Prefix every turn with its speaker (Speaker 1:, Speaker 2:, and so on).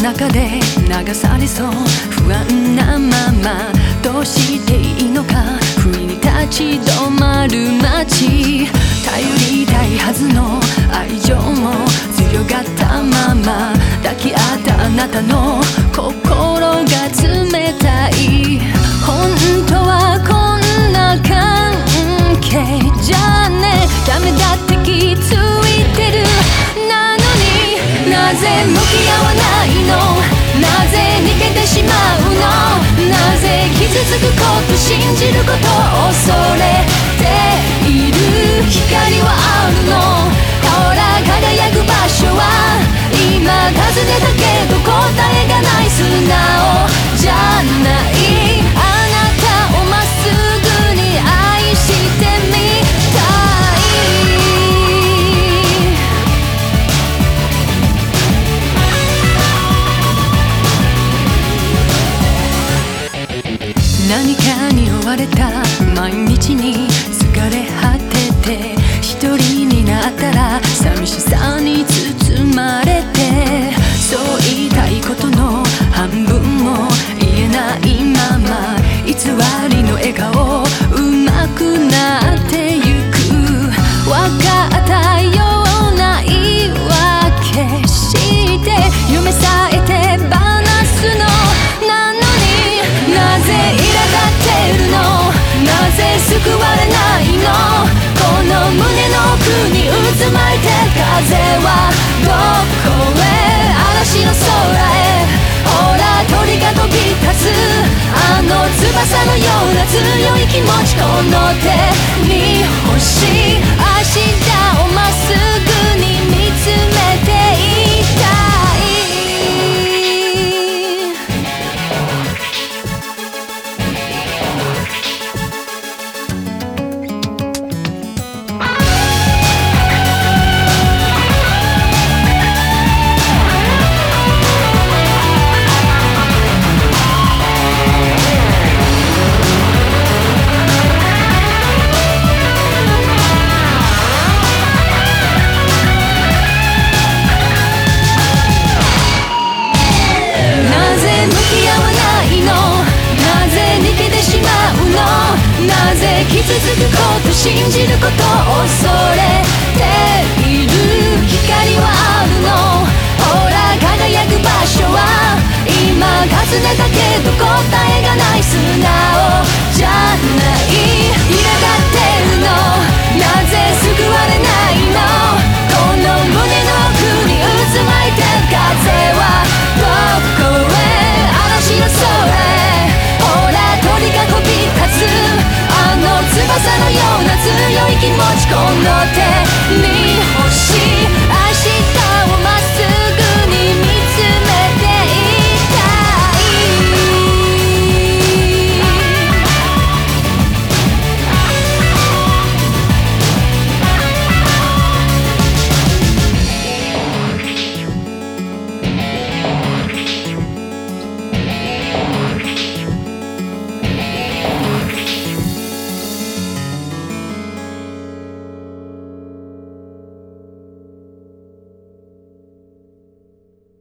Speaker 1: 中で流されそう不安なままどうしていいのか不意に立ち止まる街頼りたいはずの愛情も強がったまま抱き合ったあなたの心が冷たい本当はこんな関係じゃねダメだって気づいてるなのになぜ向き合わないのなぜ逃げてしまうのなぜ傷つくこと信じることを恐れている光はあるのほら輝く場所は今尋ねたけど答えがない素直じゃないあなたをまっすぐに愛してみたい何かに追われた毎日に疲れ果てて一人になったら寂しさに包まれてそう言いたいことの半分も言えないまま偽りの笑顔上手くなってゆく分かったような言い訳して夢さえ手放すのなのになぜ苛立ってるのなぜ救われないのこの胸の奥に渦巻いて風はどこへ嵐の空へほら鳥が飛び立つあの翼のような強い気持ちこの手に欲しい明日をまっすぐに見つめていたい傷つくこと信じることを恐れている光はあるのほら輝く場所は今尋ねた